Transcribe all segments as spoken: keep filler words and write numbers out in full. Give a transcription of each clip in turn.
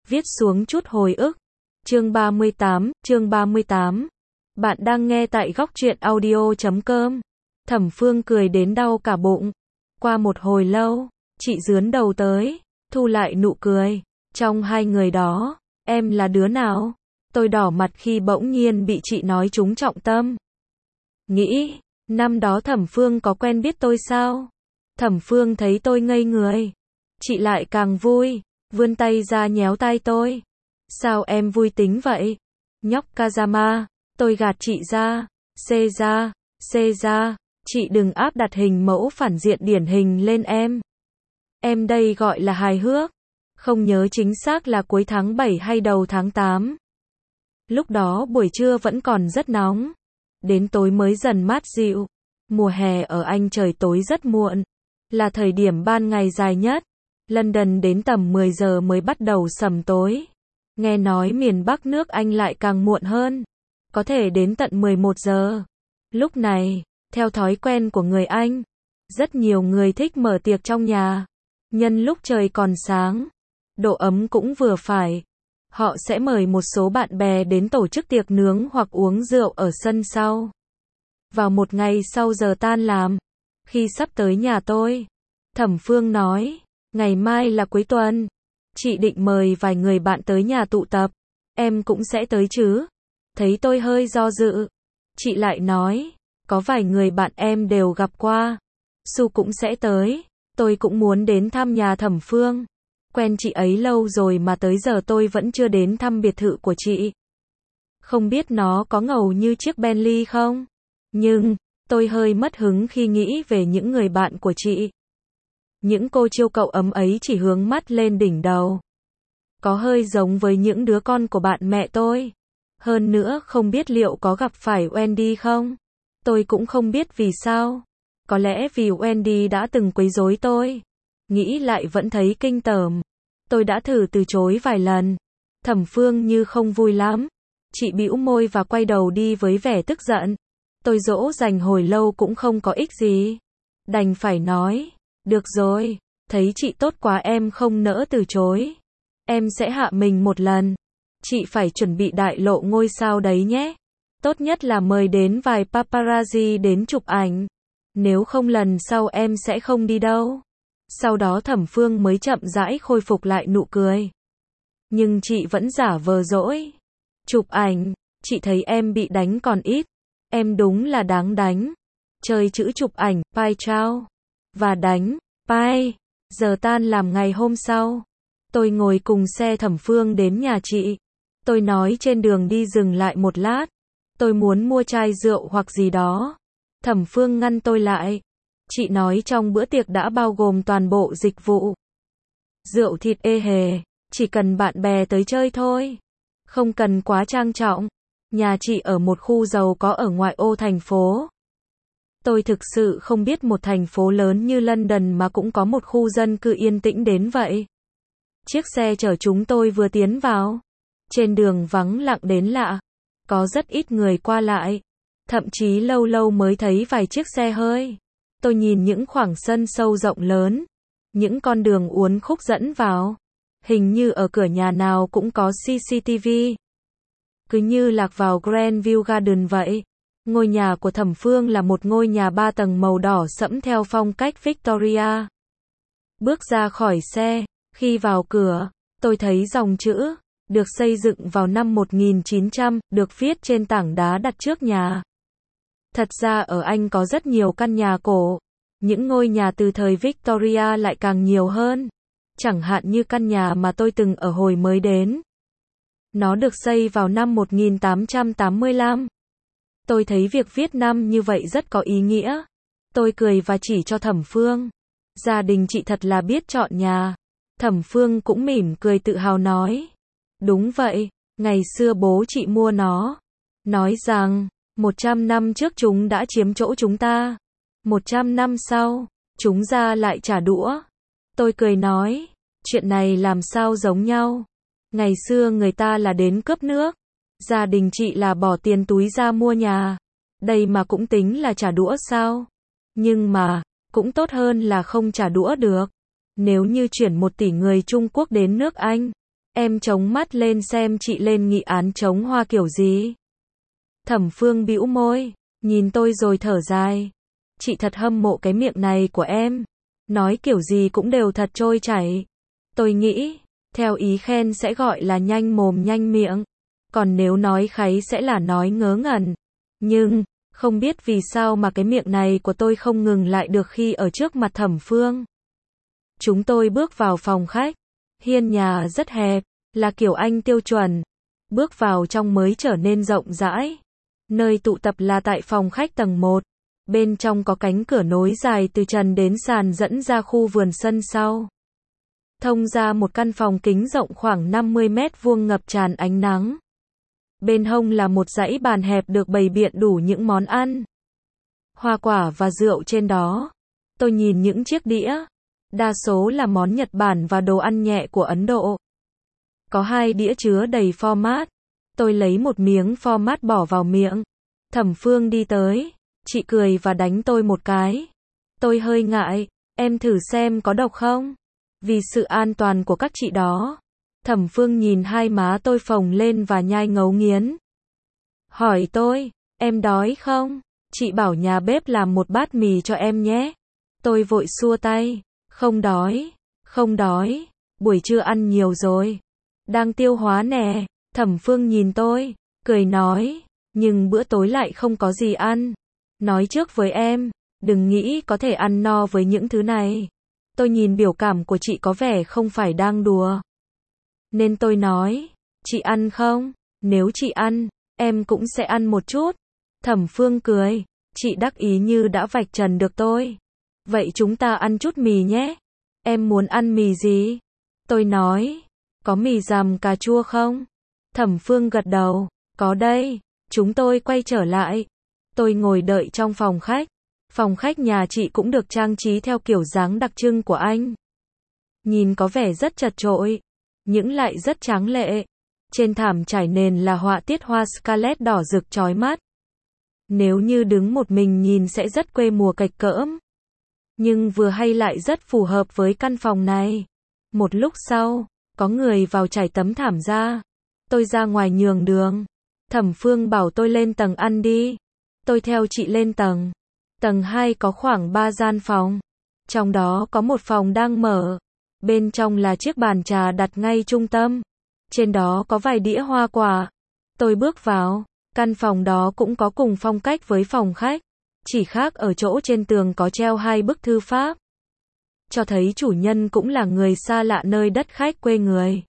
viết xuống chút hồi ức. Chương ba mươi tám, chương ba mươi tám. Bạn đang nghe tại góc truyện audio chấm com. Thẩm Phương cười đến đau cả bụng. Qua một hồi lâu, chị dướn đầu tới, thu lại nụ cười. Trong hai người đó, em là đứa nào? Tôi đỏ mặt khi bỗng nhiên bị chị nói trúng trọng tâm. Nghĩ, năm đó Thẩm Phương có quen biết tôi sao? Thẩm Phương thấy tôi ngây người. Chị lại càng vui, vươn tay ra nhéo tay tôi. Sao em vui tính vậy? Nhóc Kazama, tôi gạt chị ra. Xê ra, xê ra, chị đừng áp đặt hình mẫu phản diện điển hình lên em. Em đây gọi là hài hước. Không nhớ chính xác là cuối tháng bảy hay đầu tháng tám. Lúc đó buổi trưa vẫn còn rất nóng. Đến tối mới dần mát dịu. Mùa hè ở Anh trời tối rất muộn. Là thời điểm ban ngày dài nhất. London đến tầm mười giờ mới bắt đầu sầm tối. Nghe nói miền Bắc nước Anh lại càng muộn hơn. Có thể đến tận mười một giờ. Lúc này, theo thói quen của người Anh, rất nhiều người thích mở tiệc trong nhà. Nhân lúc trời còn sáng, độ ấm cũng vừa phải. Họ sẽ mời một số bạn bè đến tổ chức tiệc nướng hoặc uống rượu ở sân sau. Vào một ngày sau giờ tan làm, khi sắp tới nhà tôi, Thẩm Phương nói, ngày mai là cuối tuần. Chị định mời vài người bạn tới nhà tụ tập. Em cũng sẽ tới chứ? Thấy tôi hơi do dự. Chị lại nói, có vài người bạn em đều gặp qua. Su cũng sẽ tới. Tôi cũng muốn đến thăm nhà Thẩm Phương. Quen chị ấy lâu rồi mà tới giờ tôi vẫn chưa đến thăm biệt thự của chị. Không biết nó có ngầu như chiếc Bentley không? Nhưng, tôi hơi mất hứng khi nghĩ về những người bạn của chị. Những cô chiêu cậu ấm ấy chỉ hướng mắt lên đỉnh đầu. Có hơi giống với những đứa con của bạn mẹ tôi. Hơn nữa không biết liệu có gặp phải Wendy không? Tôi cũng không biết vì sao. Có lẽ vì Wendy đã từng quấy rối tôi. Nghĩ lại vẫn thấy kinh tởm. Tôi đã thử từ chối vài lần. Thẩm Phương như không vui lắm. Chị bĩu môi và quay đầu đi với vẻ tức giận. Tôi dỗ dành hồi lâu cũng không có ích gì. Đành phải nói, được rồi, thấy chị tốt quá em không nỡ từ chối. Em sẽ hạ mình một lần. Chị phải chuẩn bị đại lộ ngôi sao đấy nhé. Tốt nhất là mời đến vài paparazzi đến chụp ảnh. Nếu không lần sau em sẽ không đi đâu. Sau đó Thẩm Phương mới chậm rãi khôi phục lại nụ cười. Nhưng chị vẫn giả vờ dỗi. Chụp ảnh, chị thấy em bị đánh còn ít. Em đúng là đáng đánh. Chơi chữ chụp ảnh, pai trao. Và đánh, pai. Giờ tan làm ngày hôm sau. Tôi ngồi cùng xe Thẩm Phương đến nhà chị. Tôi nói trên đường đi dừng lại một lát. Tôi muốn mua chai rượu hoặc gì đó. Thẩm Phương ngăn tôi lại. Chị nói trong bữa tiệc đã bao gồm toàn bộ dịch vụ. Rượu thịt ê hề, chỉ cần bạn bè tới chơi thôi. Không cần quá trang trọng. Nhà chị ở một khu giàu có ở ngoại ô thành phố. Tôi thực sự không biết một thành phố lớn như London mà cũng có một khu dân cư yên tĩnh đến vậy. Chiếc xe chở chúng tôi vừa tiến vào. Trên đường vắng lặng đến lạ. Có rất ít người qua lại. Thậm chí lâu lâu mới thấy vài chiếc xe hơi. Tôi nhìn những khoảng sân sâu rộng lớn. Những con đường uốn khúc dẫn vào. Hình như ở cửa nhà nào cũng có xê xê tê vê. Cứ như lạc vào Grandview Garden vậy. Ngôi nhà của Thẩm Phương là một ngôi nhà ba tầng màu đỏ sẫm theo phong cách Victoria. Bước ra khỏi xe, khi vào cửa, tôi thấy dòng chữ, được xây dựng vào năm một nghìn chín trăm, được viết trên tảng đá đặt trước nhà. Thật ra ở Anh có rất nhiều căn nhà cổ. Những ngôi nhà từ thời Victoria lại càng nhiều hơn. Chẳng hạn như căn nhà mà tôi từng ở hồi mới đến. Nó được xây vào năm một nghìn tám trăm tám mươi lăm. Tôi thấy việc viết năm như vậy rất có ý nghĩa. Tôi cười và chỉ cho Thẩm Phương. Gia đình chị thật là biết chọn nhà. Thẩm Phương cũng mỉm cười tự hào nói. Đúng vậy, ngày xưa bố chị mua nó. Nói rằng, một trăm năm trước chúng đã chiếm chỗ chúng ta. một trăm năm sau, chúng ra lại trả đũa. Tôi cười nói, chuyện này làm sao giống nhau. Ngày xưa người ta là đến cướp nước. Gia đình chị là bỏ tiền túi ra mua nhà. Đây mà cũng tính là trả đũa sao? Nhưng mà, cũng tốt hơn là không trả đũa được. Nếu như chuyển một tỷ người Trung Quốc đến nước Anh, Em chống mắt lên xem chị lên nghị án chống hoa kiểu gì. Thẩm Phương bĩu môi, nhìn tôi rồi thở dài. Chị thật hâm mộ cái miệng này của em. Nói kiểu gì cũng đều thật trôi chảy. Tôi nghĩ, theo ý khen sẽ gọi là nhanh mồm nhanh miệng. Còn nếu nói kháy sẽ là nói ngớ ngẩn. Nhưng, không biết vì sao mà cái miệng này của tôi không ngừng lại được khi ở trước mặt Thẩm Phương. Chúng tôi bước vào phòng khách. Hiên nhà rất hẹp, là kiểu Anh tiêu chuẩn. Bước vào trong mới trở nên rộng rãi. Nơi tụ tập là tại phòng khách tầng một. Bên trong có cánh cửa nối dài từ trần đến sàn dẫn ra khu vườn sân sau. Thông ra một căn phòng kính rộng khoảng năm mươi mét vuông ngập tràn ánh nắng. Bên hông là một dãy bàn hẹp được bày biện đủ những món ăn, hoa quả và rượu trên đó. Tôi nhìn những chiếc đĩa, đa số là món Nhật Bản và đồ ăn nhẹ của Ấn Độ. Có hai đĩa chứa đầy phô mát. Tôi lấy một miếng phô mát bỏ vào miệng. Thẩm Phương đi tới, chị cười và đánh tôi một cái. Tôi hơi ngại, em thử xem có độc không? Vì sự an toàn của các chị đó. Thẩm Phương nhìn hai má tôi phồng lên và nhai ngấu nghiến. Hỏi tôi, em đói không? Chị bảo nhà bếp làm một bát mì cho em nhé. Tôi vội xua tay, không đói, không đói, buổi trưa ăn nhiều rồi. Đang tiêu hóa nè. Thẩm Phương nhìn tôi, cười nói, nhưng bữa tối lại không có gì ăn. Nói trước với em, đừng nghĩ có thể ăn no với những thứ này. Tôi nhìn biểu cảm của chị có vẻ không phải đang đùa. Nên tôi nói, chị ăn không? Nếu chị ăn, em cũng sẽ ăn một chút. Thẩm Phương cười, chị đắc ý như đã vạch trần được tôi. Vậy chúng ta ăn chút mì nhé. Em muốn ăn mì gì? Tôi nói, có mì rằm cà chua không? Thẩm Phương gật đầu, có đây. Chúng tôi quay trở lại. Tôi ngồi đợi trong phòng khách. Phòng khách nhà chị cũng được trang trí theo kiểu dáng đặc trưng của Anh. Nhìn có vẻ rất chật chội, nhưng lại rất tráng lệ. Trên thảm trải nền là họa tiết hoa scarlet đỏ rực chói mắt. Nếu như đứng một mình nhìn sẽ rất quê mùa kịch cỡm. Nhưng vừa hay lại rất phù hợp với căn phòng này. Một lúc sau, có người vào trải tấm thảm ra. Tôi ra ngoài nhường đường. Thẩm Phương bảo tôi lên tầng ăn đi. Tôi theo chị lên tầng. Tầng hai có khoảng ba gian phòng. Trong đó có một phòng đang mở. Bên trong là chiếc bàn trà đặt ngay trung tâm. Trên đó có vài đĩa hoa quả. Tôi bước vào. Căn phòng đó cũng có cùng phong cách với phòng khách. Chỉ khác ở chỗ trên tường có treo hai bức thư pháp. Cho thấy chủ nhân cũng là người xa lạ nơi đất khách quê người.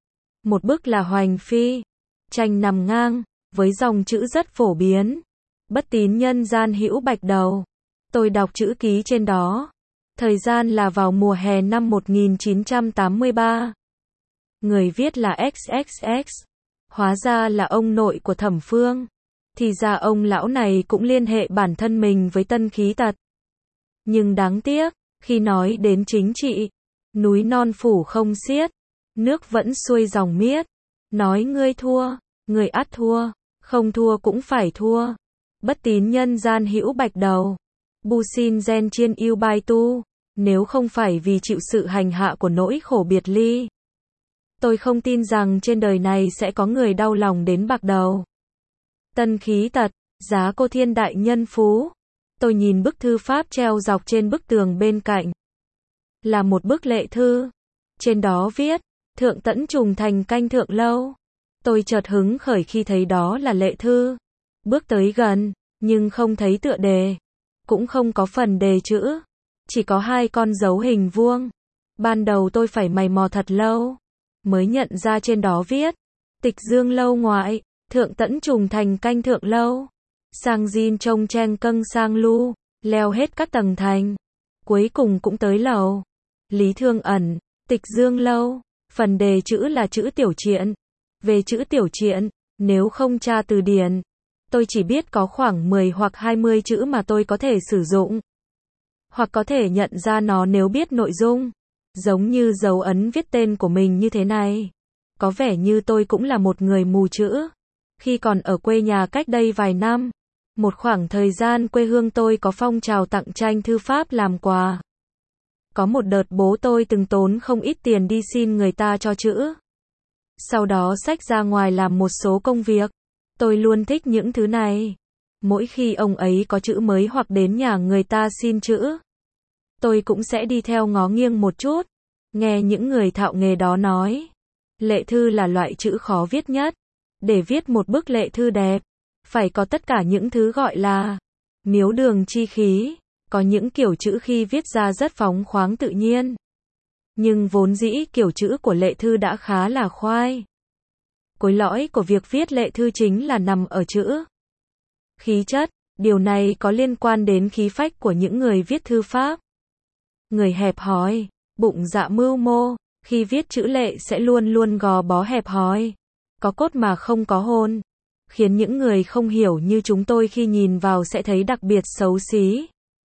Một bức là Hoành Phi. Tranh nằm ngang, với dòng chữ rất phổ biến. Bất tín nhân gian hữu bạch đầu. Tôi đọc chữ ký trên đó. Thời gian là vào mùa hè năm một nghìn chín trăm tám mươi ba. Người viết là ích ích ích. Hóa ra là ông nội của Thẩm Phương. Thì ra ông lão này cũng liên hệ bản thân mình với Tân Khí Tật. Nhưng đáng tiếc, khi nói đến chính trị, núi non phủ không xiết, nước vẫn xuôi dòng miết. Nói ngươi thua, người ắt thua, không thua cũng phải thua. Bất tín nhân gian hữu bạch đầu. Bu xin gen chiên yêu bai tu. Nếu không phải vì chịu sự hành hạ của nỗi khổ biệt ly, tôi không tin rằng trên đời này sẽ có người đau lòng đến bạc đầu. Tân Khí Tật, giá cô thiên đại nhân phú. Tôi nhìn bức thư pháp treo dọc trên bức tường bên cạnh. Là một bức lệ thư. Trên đó viết, thượng tẫn trùng thành canh thượng lâu. Tôi chợt hứng khởi khi thấy đó là lệ thư. Bước tới gần, nhưng không thấy tựa đề. Cũng không có phần đề chữ. Chỉ có hai con dấu hình vuông. Ban đầu tôi phải mày mò thật lâu. Mới nhận ra trên đó viết. Tịch dương lâu ngoại. Thượng tẫn trùng thành canh thượng lâu. Sang Jin trông chen câng sang lu. Leo hết các tầng thành. Cuối cùng cũng tới lầu. Lý Thương Ẩn. Tịch dương lâu. Phần đề chữ là chữ tiểu triện. Về chữ tiểu triện, nếu không tra từ điển, tôi chỉ biết có khoảng mười hoặc hai mươi chữ mà tôi có thể sử dụng. Hoặc có thể nhận ra nó nếu biết nội dung. Giống như dấu ấn viết tên của mình như thế này. Có vẻ như tôi cũng là một người mù chữ. Khi còn ở quê nhà cách đây vài năm, một khoảng thời gian quê hương tôi có phong trào tặng tranh thư pháp làm quà. Có một đợt bố tôi từng tốn không ít tiền đi xin người ta cho chữ. sau đó xách ra ngoài làm một số công việc. Tôi luôn thích những thứ này. Mỗi khi ông ấy có chữ mới hoặc đến nhà người ta xin chữ, tôi cũng sẽ đi theo ngó nghiêng một chút. Nghe những người thạo nghề đó nói, lệ thư là loại chữ khó viết nhất. Để viết một bức lệ thư đẹp, phải có tất cả những thứ gọi là miếu đường chi khí. Có những kiểu chữ khi viết ra rất phóng khoáng tự nhiên, nhưng vốn dĩ kiểu chữ của lệ thư đã khá là khoai. Cối lõi của việc viết lệ thư chính là nằm ở chữ. Khí chất, điều này có liên quan đến khí phách của những người viết thư pháp. Người hẹp hòi, bụng dạ mưu mô, khi viết chữ lệ sẽ luôn luôn gò bó hẹp hòi, có cốt mà không có hồn, khiến những người không hiểu như chúng tôi khi nhìn vào sẽ thấy đặc biệt xấu xí.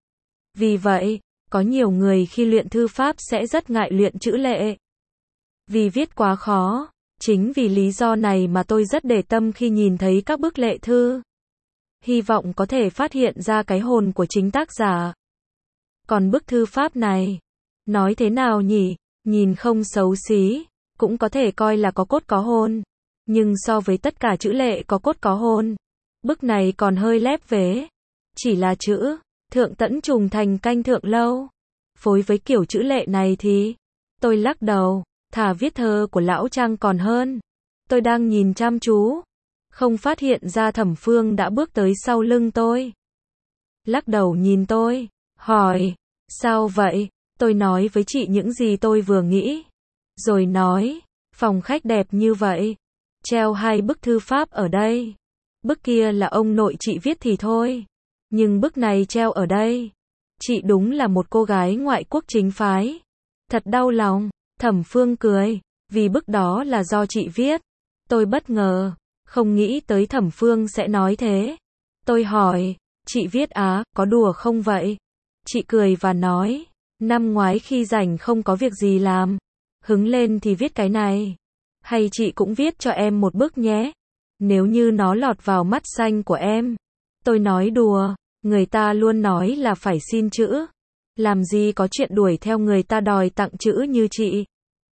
Vì vậy, có nhiều người khi luyện thư pháp sẽ rất ngại luyện chữ lệ, vì viết quá khó. Chính vì lý do này mà tôi rất để tâm khi nhìn thấy các bức lệ thư. Hy vọng có thể phát hiện ra cái hồn của chính tác giả. Còn bức thư pháp này, nói thế nào nhỉ, nhìn không xấu xí, cũng có thể coi là có cốt có hồn. Nhưng so với tất cả chữ lệ có cốt có hồn, bức này còn hơi lép vế. Chỉ là chữ, thượng tẫn trùng thành canh thượng lâu. Phối với kiểu chữ lệ này thì, tôi lắc đầu, thà viết thơ của lão Trang còn hơn. Tôi đang nhìn chăm chú, không phát hiện ra Thẩm Phương đã bước tới sau lưng tôi. Lắc đầu nhìn tôi, hỏi, sao vậy? Tôi nói với chị những gì tôi vừa nghĩ. Rồi nói, phòng khách đẹp như vậy, treo hai bức thư pháp ở đây. Bức kia là ông nội chị viết thì thôi, nhưng bức này treo ở đây. Chị đúng là một cô gái ngoại quốc chính phái. Thật đau lòng. Thẩm Phương cười, vì bức đó là do chị viết. Tôi bất ngờ, không nghĩ tới Thẩm Phương sẽ nói thế. Tôi hỏi, chị viết á, có đùa không vậy? Chị cười và nói, năm ngoái khi rảnh không có việc gì làm, hứng lên thì viết cái này. Hay chị cũng viết cho em một bức nhé, nếu như nó lọt vào mắt xanh của em. Tôi nói đùa, người ta luôn nói là phải xin chữ. Làm gì có chuyện đuổi theo người ta đòi tặng chữ như chị.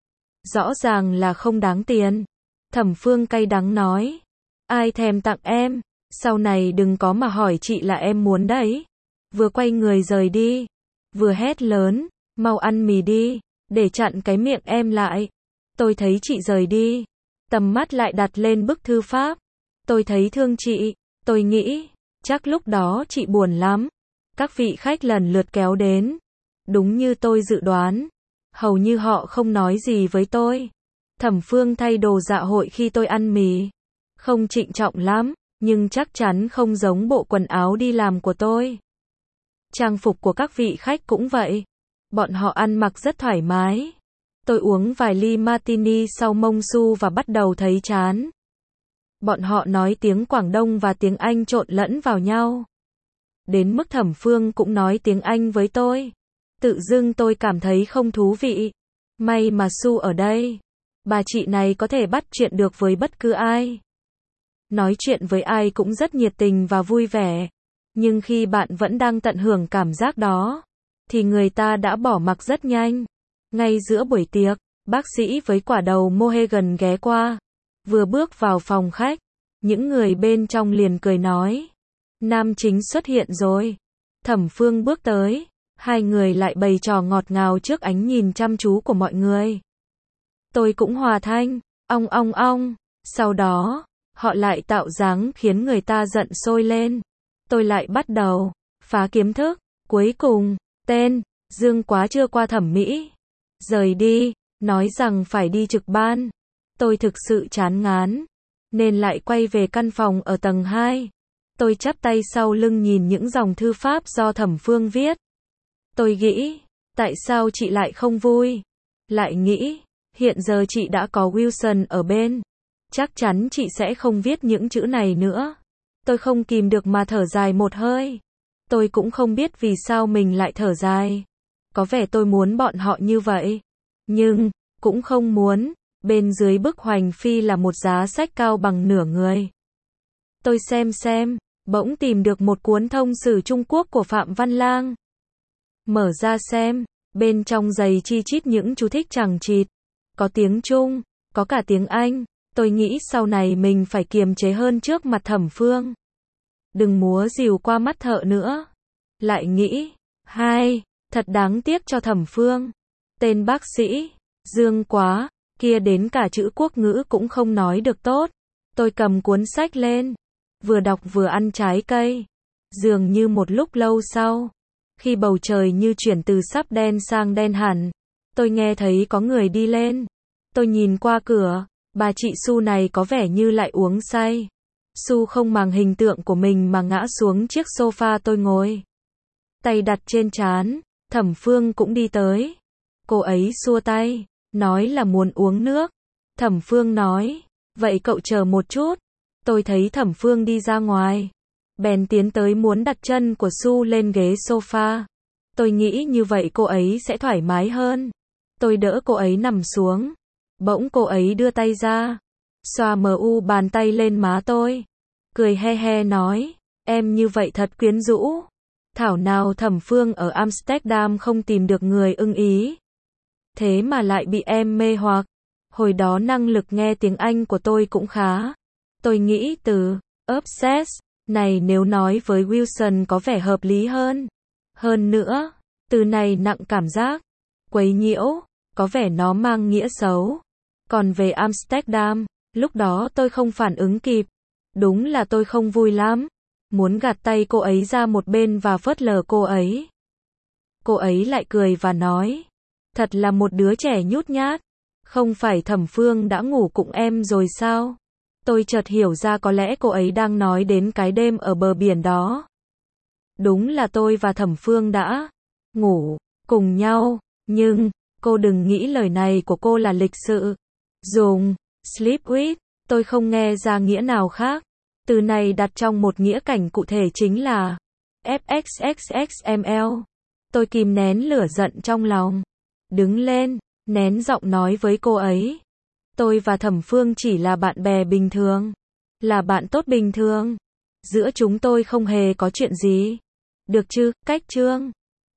Rõ ràng là không đáng tiền. Thẩm Phương cay đắng nói, ai thèm tặng em, sau này đừng có mà hỏi chị là em muốn đấy. Vừa quay người rời đi, vừa hét lớn, mau ăn mì đi, để chặn cái miệng em lại. Tôi thấy chị rời đi, tầm mắt lại đặt lên bức thư pháp. Tôi thấy thương chị, tôi nghĩ, chắc lúc đó chị buồn lắm. Các vị khách lần lượt kéo đến. Đúng như tôi dự đoán, hầu như họ không nói gì với tôi. Thẩm Phương thay đồ dạ hội khi tôi ăn mì. Không trịnh trọng lắm, nhưng chắc chắn không giống bộ quần áo đi làm của tôi. Trang phục của các vị khách cũng vậy. Bọn họ ăn mặc rất thoải mái. Tôi uống vài ly martini sau mông su và bắt đầu thấy chán. Bọn họ nói tiếng Quảng Đông và tiếng Anh trộn lẫn vào nhau. Đến mức Thẩm Phương cũng nói tiếng Anh với tôi. Tự dưng tôi cảm thấy không thú vị. May mà Su ở đây. Bà chị này có thể bắt chuyện được với bất cứ ai. Nói chuyện với ai cũng rất nhiệt tình và vui vẻ. Nhưng khi bạn vẫn đang tận hưởng cảm giác đó, thì người ta đã bỏ mặc rất nhanh. Ngay giữa buổi tiệc, bác sĩ với quả đầu Mohegan ghé qua. Vừa bước vào phòng khách, những người bên trong liền cười nói, nam chính xuất hiện rồi. Thẩm Phương bước tới, hai người lại bày trò ngọt ngào trước ánh nhìn chăm chú của mọi người. Tôi cũng hòa thanh, ong ong ong. Sau đó, họ lại tạo dáng khiến người ta giận sôi lên. Tôi lại bắt đầu phá kiếm thức. Cuối cùng, tên Dương quá chưa qua thẩm mỹ, rời đi, nói rằng phải đi trực ban. Tôi thực sự chán ngán, nên lại quay về căn phòng ở tầng hai. Tôi chắp tay sau lưng nhìn những dòng thư pháp do Thẩm Phương viết. Tôi nghĩ, tại sao chị lại không vui? Lại nghĩ, hiện giờ chị đã có Wilson ở bên, chắc chắn chị sẽ không viết những chữ này nữa. Tôi không kìm được mà thở dài một hơi. Tôi cũng không biết vì sao mình lại thở dài. Có vẻ tôi muốn bọn họ như vậy, nhưng cũng không muốn. Bên dưới bức hoành phi là một giá sách cao bằng nửa người. Tôi xem xem, bỗng tìm được một cuốn thông sử Trung Quốc của Phạm Văn Lang. Mở ra xem, bên trong dày chi chít những chú thích chằng chịt. Có tiếng Trung, có cả tiếng Anh. Tôi nghĩ sau này mình phải kiềm chế hơn trước mặt Thẩm Phương. Đừng múa rìu qua mắt thợ nữa. Lại nghĩ, hai, thật đáng tiếc cho Thẩm Phương. Tên bác sĩ, Dương quá, kia đến cả chữ quốc ngữ cũng không nói được tốt. Tôi cầm cuốn sách lên, vừa đọc vừa ăn trái cây. Dường như một lúc lâu sau, khi bầu trời như chuyển từ sắp đen sang đen hẳn, tôi nghe thấy có người đi lên. Tôi nhìn qua cửa, bà chị Su này có vẻ như lại uống say. Su không màng hình tượng của mình mà ngã xuống chiếc sofa tôi ngồi. Tay đặt trên trán, Thẩm Phương cũng đi tới. Cô ấy xua tay, nói là muốn uống nước. Thẩm Phương nói, vậy cậu chờ một chút. Tôi thấy Thẩm Phương đi ra ngoài, bèn tiến tới muốn đặt chân của Su lên ghế sofa. Tôi nghĩ như vậy cô ấy sẽ thoải mái hơn. Tôi đỡ cô ấy nằm xuống. Bỗng cô ấy đưa tay ra, xoa mờ u bàn tay lên má tôi, cười he he nói, em như vậy thật quyến rũ. Thảo nào Thẩm Phương ở Amsterdam không tìm được người ưng ý, thế mà lại bị em mê hoặc. Hồi đó năng lực nghe tiếng Anh của tôi cũng khá. Tôi nghĩ từ obsessed này nếu nói với Wilson có vẻ hợp lý hơn. Hơn nữa, từ này nặng cảm giác, quấy nhiễu, có vẻ nó mang nghĩa xấu. Còn về Amsterdam, lúc đó tôi không phản ứng kịp. Đúng là tôi không vui lắm. Muốn gạt tay cô ấy ra một bên và phớt lờ cô ấy. Cô ấy lại cười và nói, thật là một đứa trẻ nhút nhát. Không phải Thẩm Phương đã ngủ cùng em rồi sao? Tôi chợt hiểu ra có lẽ cô ấy đang nói đến cái đêm ở bờ biển đó. Đúng là tôi và Thẩm Phương đã ngủ cùng nhau, nhưng cô đừng nghĩ lời này của cô là lịch sự. Dùng sleep with, tôi không nghe ra nghĩa nào khác. Từ này đặt trong một nghĩa cảnh cụ thể chính là ép ích ích ích em lờ. Tôi kìm nén lửa giận trong lòng, đứng lên, nén giọng nói với cô ấy. Tôi và Thẩm Phương chỉ là bạn bè bình thường, là bạn tốt bình thường. Giữa chúng tôi không hề có chuyện gì. Được chứ, cách chương.